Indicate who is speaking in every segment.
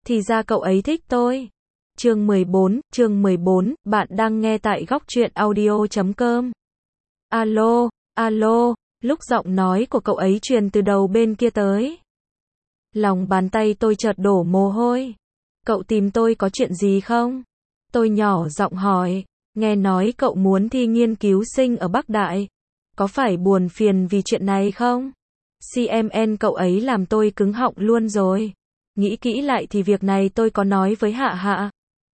Speaker 1: Thì ra cậu ấy thích tôi. Chương 14, bạn đang nghe tại góc truyện audio.com. Alo, lúc giọng nói của cậu ấy truyền từ đầu bên kia tới. Lòng bàn tay tôi chợt đổ mồ hôi. Cậu tìm tôi có chuyện gì không? Tôi nhỏ giọng hỏi, nghe nói cậu muốn thi nghiên cứu sinh ở Bắc Đại. Có phải buồn phiền vì chuyện này không? CMN cậu ấy làm tôi cứng họng luôn rồi. Nghĩ kỹ lại thì việc này tôi có nói với Hạ Hạ.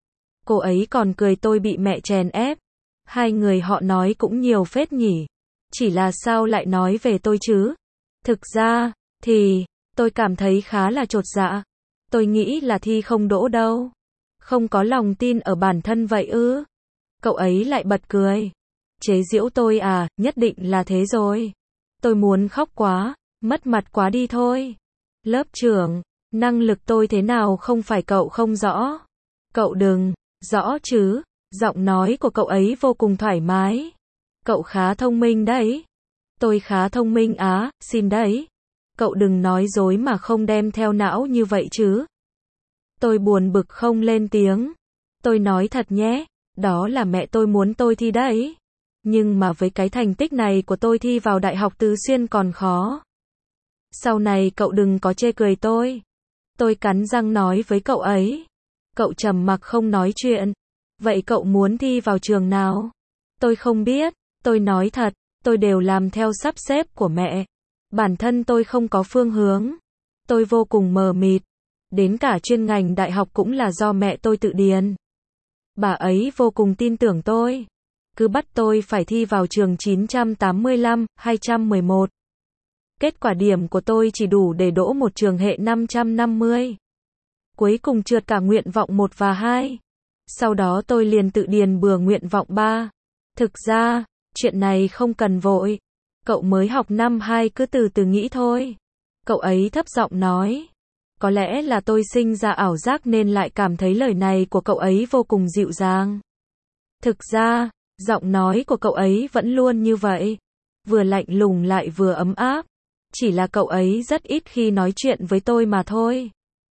Speaker 1: Cô ấy còn cười tôi bị mẹ chèn ép. Hai người họ nói cũng nhiều phết nhỉ. Chỉ là sao lại nói về tôi chứ? Thực ra, thì, tôi cảm thấy khá là chột dạ. Tôi nghĩ là thi không đỗ đâu. Không có lòng tin ở bản thân vậy ư? Cậu ấy lại bật cười. Chế giễu tôi à, nhất định là thế rồi. Tôi muốn khóc quá, mất mặt quá đi thôi. Lớp trưởng, năng lực tôi thế nào không phải cậu không rõ. Cậu đừng, rõ chứ, giọng nói của cậu ấy vô cùng thoải mái. Cậu khá thông minh đấy. Tôi khá thông minh á, xin đấy. Cậu đừng nói dối mà không đem theo não như vậy chứ. Tôi buồn bực không lên tiếng. Tôi nói thật nhé, đó là mẹ tôi muốn tôi thi đấy. Nhưng mà với cái thành tích này của tôi thi vào Đại học Tứ Xuyên còn khó. Sau này cậu đừng có chê cười tôi. Tôi cắn răng nói với cậu ấy. Cậu trầm mặc không nói chuyện. Vậy cậu muốn thi vào trường nào? Tôi không biết. Tôi nói thật, tôi đều làm theo sắp xếp của mẹ. Bản thân tôi không có phương hướng. Tôi vô cùng mờ mịt. Đến cả chuyên ngành đại học cũng là do mẹ tôi tự điền. Bà ấy vô cùng tin tưởng tôi. Cứ bắt tôi phải thi vào trường 985, 211. Kết quả điểm của tôi chỉ đủ để đỗ một trường hệ 550. Cuối cùng trượt cả nguyện vọng 1 và 2. Sau đó tôi liền tự điền bừa nguyện vọng 3. Thực ra, chuyện này không cần vội. Cậu mới học năm 2 cứ từ từ nghĩ thôi. Cậu ấy thấp giọng nói. Có lẽ là tôi sinh ra ảo giác nên lại cảm thấy lời này của cậu ấy vô cùng dịu dàng. Thực ra, giọng nói của cậu ấy vẫn luôn như vậy. Vừa lạnh lùng lại vừa ấm áp. Chỉ là cậu ấy rất ít khi nói chuyện với tôi mà thôi.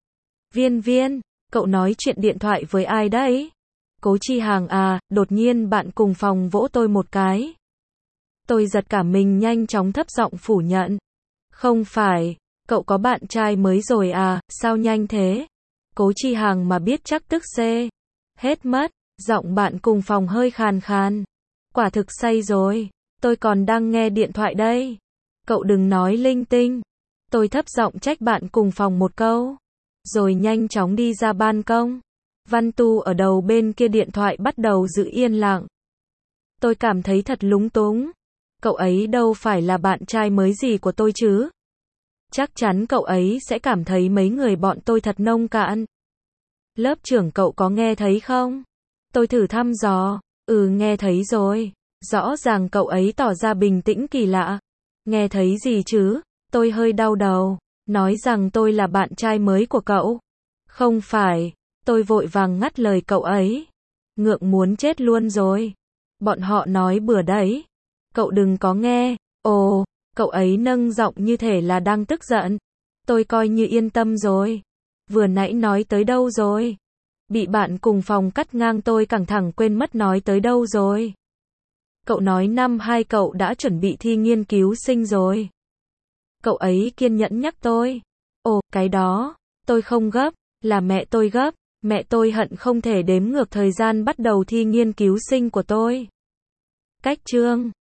Speaker 1: Viên, cậu nói chuyện điện thoại với ai đấy? Cố Chi Hàng à, đột nhiên bạn cùng phòng vỗ tôi một cái. Tôi giật cả mình nhanh chóng thấp giọng phủ nhận. Không phải, cậu có bạn trai mới rồi à, sao nhanh thế? Cố Chi Hàng mà biết chắc tức xê. Hết mất, giọng bạn cùng phòng hơi khàn khàn. Quả thực say rồi, tôi còn đang nghe điện thoại đây. Cậu đừng nói linh tinh. Tôi thấp giọng trách bạn cùng phòng một câu. Rồi nhanh chóng đi ra ban công. Văn Tu ở đầu bên kia điện thoại bắt đầu giữ yên lặng. Tôi cảm thấy thật lúng túng. Cậu ấy đâu phải là bạn trai mới gì của tôi chứ. Chắc chắn cậu ấy sẽ cảm thấy mấy người bọn tôi thật nông cạn. Lớp trưởng cậu có nghe thấy không? Tôi thử thăm dò. Nghe thấy rồi. Rõ ràng cậu ấy tỏ ra bình tĩnh kỳ lạ. Nghe thấy gì chứ? Tôi hơi đau đầu. Nói rằng tôi là bạn trai mới của cậu. Không phải. Tôi vội vàng ngắt lời cậu ấy. Ngượng muốn chết luôn rồi. Bọn họ nói bừa đấy. Cậu đừng có nghe. Ồ, cậu ấy nâng giọng như thể là đang tức giận. Tôi coi như yên tâm rồi. Vừa nãy nói tới đâu rồi? Bị bạn cùng phòng cắt ngang tôi căng thẳng quên mất nói tới đâu rồi. Cậu nói năm 2 cậu đã chuẩn bị thi nghiên cứu sinh rồi. Cậu ấy kiên nhẫn nhắc tôi. Ồ, cái đó, tôi không gấp, là mẹ tôi gấp. Mẹ tôi hận không thể đếm ngược thời gian bắt đầu thi nghiên cứu sinh của tôi. Cách chương